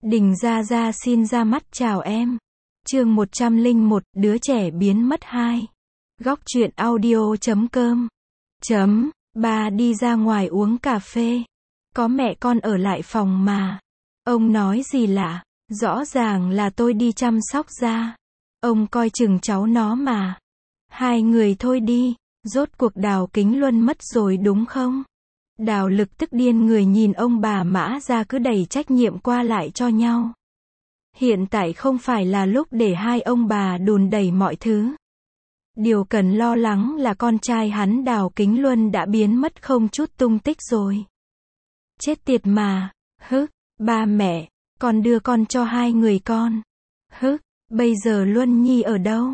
Đình Gia Gia xin ra mắt chào em. Chương 101, đứa trẻ biến mất 2. Góc truyện audio.com. Bà đi ra ngoài uống cà phê. Có mẹ con ở lại phòng mà. Ông nói gì lạ, rõ ràng là tôi đi chăm sóc da. Ông coi chừng cháu nó mà. Hai người thôi đi, rốt cuộc Đào Kính Luân mất rồi đúng không? Đào Lực tức điên người nhìn ông bà Mã ra cứ đẩy trách nhiệm qua lại cho nhau. Hiện tại không phải là lúc để hai ông bà đùn đẩy mọi thứ. Điều cần lo lắng là con trai hắn Đào Kính Luân đã biến mất không chút tung tích rồi. Chết tiệt mà, ba mẹ, con đưa con cho hai người con. Bây giờ Luân Nhi ở đâu?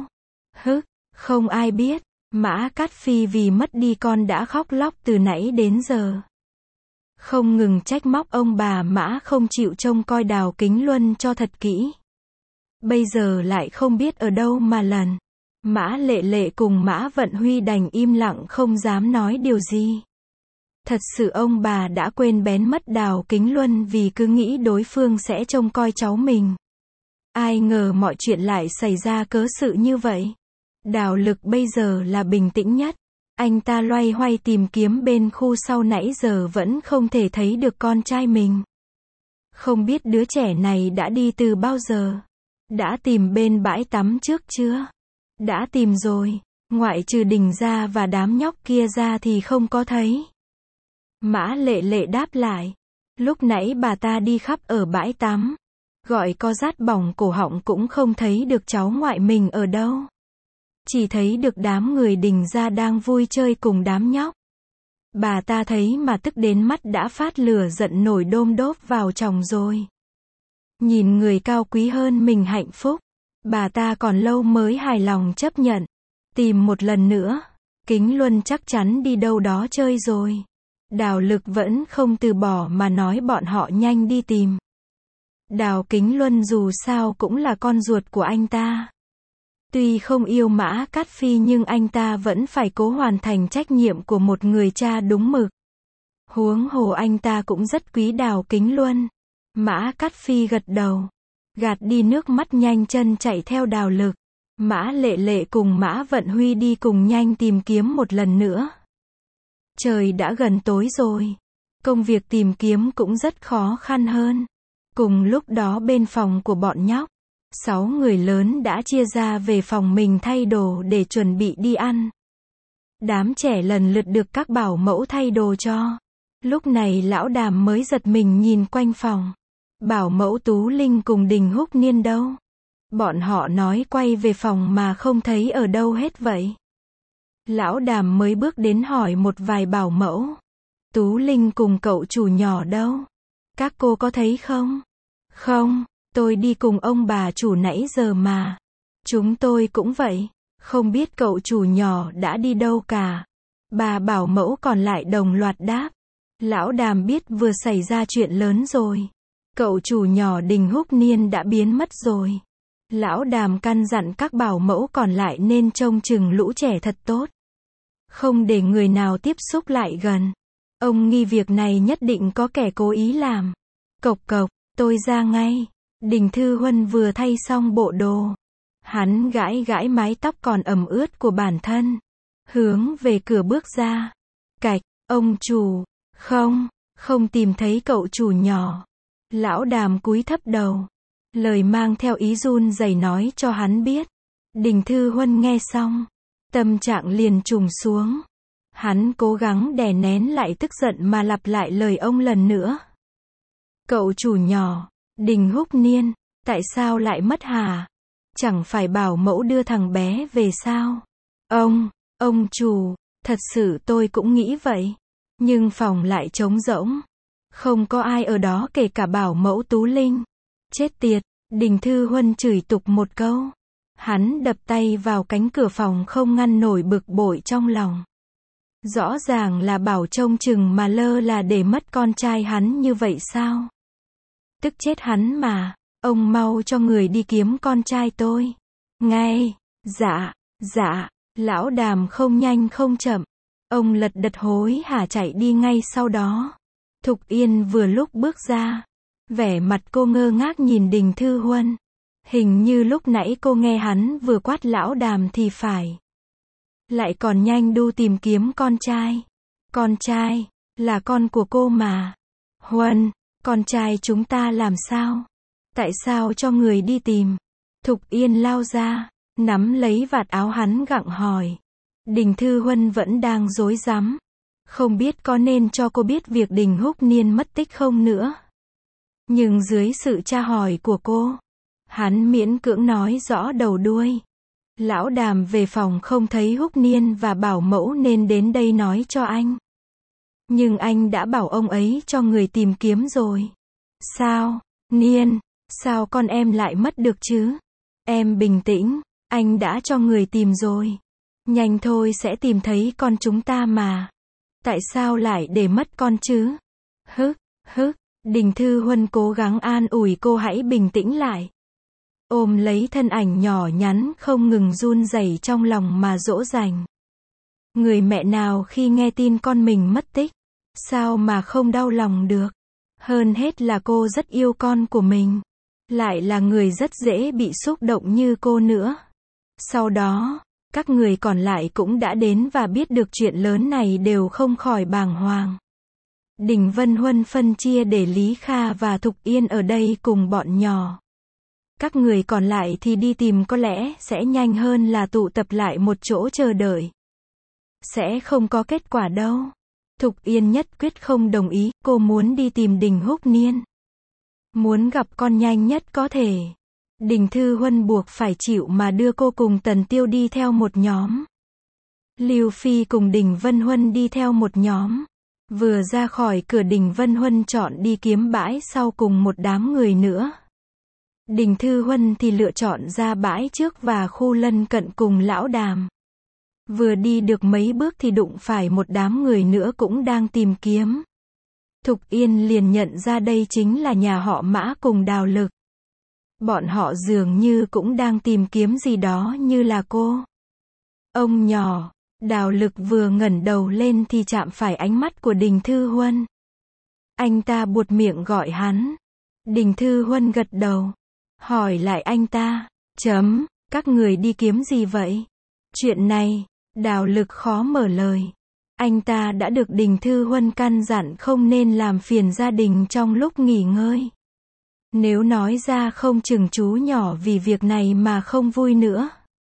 Không ai biết. Mã Cát Phi vì mất đi con đã khóc lóc từ nãy đến giờ. Không ngừng trách móc ông bà Mã không chịu trông coi Đào Kính Luân cho thật kỹ. Bây giờ lại không biết ở đâu mà lần. Mã Lệ Lệ cùng Mã Vận Huy đành im lặng không dám nói điều gì. Thật sự ông bà đã quên bén mất Đào Kính Luân vì cứ nghĩ đối phương sẽ trông coi cháu mình. Ai ngờ mọi chuyện lại xảy ra cớ sự như vậy. Đào Lực bây giờ là bình tĩnh nhất. Anh ta loay hoay tìm kiếm bên khu sau nãy giờ vẫn không thể thấy được con trai mình. Không biết đứa trẻ này đã đi từ bao giờ. Đã tìm bên bãi tắm trước chưa? Đã tìm rồi, ngoại trừ Đình ra và đám nhóc kia ra thì không có thấy. Mã Lệ Lệ đáp lại. Lúc nãy bà ta đi khắp ở bãi tắm. Gọi co rát bỏng cổ họng cũng không thấy được cháu ngoại mình ở đâu. Chỉ thấy được đám người Đình ra đang vui chơi cùng đám nhóc. Bà ta thấy mà tức đến mắt đã phát lửa giận nổi đôm đốp vào chồng rồi. Nhìn người cao quý hơn mình hạnh phúc. Bà ta còn lâu mới hài lòng chấp nhận. Tìm một lần nữa. Kính Luân chắc chắn đi đâu đó chơi rồi. Đào Lực vẫn không từ bỏ mà nói bọn họ nhanh đi tìm. Đào Kính Luân dù sao cũng là con ruột của anh ta. Tuy không yêu Mã Cát Phi nhưng anh ta vẫn phải cố hoàn thành trách nhiệm của một người cha đúng mực. Huống hồ anh ta cũng rất quý Đào Kính Luân. Mã Cát Phi gật đầu. Gạt đi nước mắt nhanh chân chạy theo Đào Lực. Mã Lệ Lệ cùng Mã Vận Huy đi cùng nhanh tìm kiếm một lần nữa. Trời đã gần tối rồi. Công việc tìm kiếm cũng rất khó khăn hơn. Cùng lúc đó bên phòng của bọn nhóc. 6 người lớn đã chia ra về phòng mình thay đồ để chuẩn bị đi ăn. Đám trẻ lần lượt được các bảo mẫu thay đồ cho. Lúc này lão Đàm mới giật mình nhìn quanh phòng. Bảo mẫu Tú Linh cùng Đình Húc Niên đâu? Bọn họ nói quay về phòng mà không thấy ở đâu hết vậy. Lão Đàm mới bước đến hỏi một vài bảo mẫu. Tú Linh cùng cậu chủ nhỏ đâu? Các cô có thấy không? Không. Tôi đi cùng ông bà chủ nãy giờ mà. Chúng tôi cũng vậy. Không biết cậu chủ nhỏ đã đi đâu cả. Bà bảo mẫu còn lại đồng loạt đáp. Lão Đàm biết vừa xảy ra chuyện lớn rồi. Cậu chủ nhỏ Đình Húc Niên đã biến mất rồi. Lão Đàm căn dặn các bảo mẫu còn lại nên trông chừng lũ trẻ thật tốt. Không để người nào tiếp xúc lại gần. Ông nghi việc này nhất định có kẻ cố ý làm. Cộc cộc, tôi ra ngay. Đình Thư Huân vừa thay xong bộ đồ. Hắn gãi gãi mái tóc còn ẩm ướt của bản thân. Hướng về cửa bước ra. Cạch, ông chủ. Không tìm thấy cậu chủ nhỏ. Lão Đàm cúi thấp đầu. Lời mang theo ý run rẩy nói cho hắn biết. Đình Thư Huân nghe xong. Tâm trạng liền trùng xuống. Hắn cố gắng đè nén lại tức giận mà lặp lại lời ông lần nữa. Cậu chủ nhỏ. Đình Húc Niên, tại sao lại mất hả? Chẳng phải bảo mẫu đưa thằng bé về sao? Ông chủ, thật sự tôi cũng nghĩ vậy. Nhưng phòng lại trống rỗng. Không có ai ở đó kể cả bảo mẫu Tú Linh. Chết tiệt, Đình Thư Huân chửi tục một câu. Hắn đập tay vào cánh cửa phòng không ngăn nổi bực bội trong lòng. Rõ ràng là bảo trông chừng mà lơ là để mất con trai hắn như vậy sao? Tức chết hắn mà. Ông mau cho người đi kiếm con trai tôi. Ngay. Dạ. Lão Đàm không nhanh không chậm. Ông lật đật hối hả chạy đi ngay sau đó. Thục Yên vừa lúc bước ra. Vẻ mặt cô ngơ ngác nhìn Đình Thư Huân. Hình như lúc nãy cô nghe hắn vừa quát Lão Đàm thì phải. Lại còn nhanh đu tìm kiếm con trai. Con trai, là con của cô mà. Huân, con trai chúng ta làm sao? Tại sao cho người đi tìm? Thục Yên lao ra, nắm lấy vạt áo hắn gặng hỏi. Đình Thư Huân vẫn đang rối rắm. Không biết có nên cho cô biết việc Đình Húc Niên mất tích không nữa. Nhưng dưới sự tra hỏi của cô, hắn miễn cưỡng nói rõ đầu đuôi. Lão Đàm về phòng không thấy Húc Niên và bảo mẫu nên đến đây nói cho anh. Nhưng anh đã bảo ông ấy cho người tìm kiếm rồi. Sao, Niên, sao con em lại mất được chứ? Em bình tĩnh, anh đã cho người tìm rồi. Nhanh thôi sẽ tìm thấy con chúng ta mà. Tại sao lại để mất con chứ? Hức, Đình Thư Huân cố gắng an ủi cô hãy bình tĩnh lại. Ôm lấy thân ảnh nhỏ nhắn không ngừng run rẩy trong lòng mà dỗ dành. Người mẹ nào khi nghe tin con mình mất tích, sao mà không đau lòng được? Hơn hết là cô rất yêu con của mình. Lại là người rất dễ bị xúc động như cô nữa. Sau đó, các người còn lại cũng đã đến và biết được chuyện lớn này đều không khỏi bàng hoàng. Đình Vân Huân phân chia để Lý Kha và Thục Yên ở đây cùng bọn nhỏ. Các người còn lại thì đi tìm có lẽ sẽ nhanh hơn là tụ tập lại một chỗ chờ đợi. Sẽ không có kết quả đâu. Thục Yên nhất quyết không đồng ý, cô muốn đi tìm Đình Húc Niên. Muốn gặp con nhanh nhất có thể. Đình Thư Huân buộc phải chịu mà đưa cô cùng Tần Tiêu đi theo một nhóm. Lưu Phi cùng Đình Vân Huân đi theo một nhóm. Vừa ra khỏi cửa Đình Vân Huân chọn đi kiếm bãi sau cùng một đám người nữa. Đình Thư Huân thì lựa chọn ra bãi trước và khu lân cận cùng Lão Đàm. Vừa đi được mấy bước thì đụng phải một đám người nữa cũng đang tìm kiếm. Thục Yên liền nhận ra đây chính là nhà họ Mã cùng Đào Lực. Bọn họ dường như cũng đang tìm kiếm gì đó như là cô. Ông nhỏ, Đào Lực vừa ngẩng đầu lên thì chạm phải ánh mắt của Đình Thư Huân. Anh ta buột miệng gọi hắn. Đình Thư Huân gật đầu. Hỏi lại anh ta. Các người đi kiếm gì vậy? Chuyện này, Đào Lực khó mở lời. Anh ta đã được Đình Thư Huân căn dặn không nên làm phiền gia đình trong lúc nghỉ ngơi. Nếu nói ra không chừng chú nhỏ vì việc này mà không vui nữa.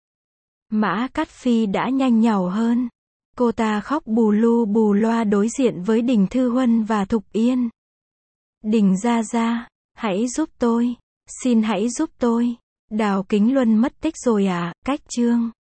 Mã Cát Phi đã nhanh nhảu hơn. Cô ta khóc bù lu bù loa đối diện với Đình Thư Huân và Thục Yên. Đình gia gia, hãy giúp tôi. Xin hãy giúp tôi. Đào Kính Luân mất tích rồi à? Cách chương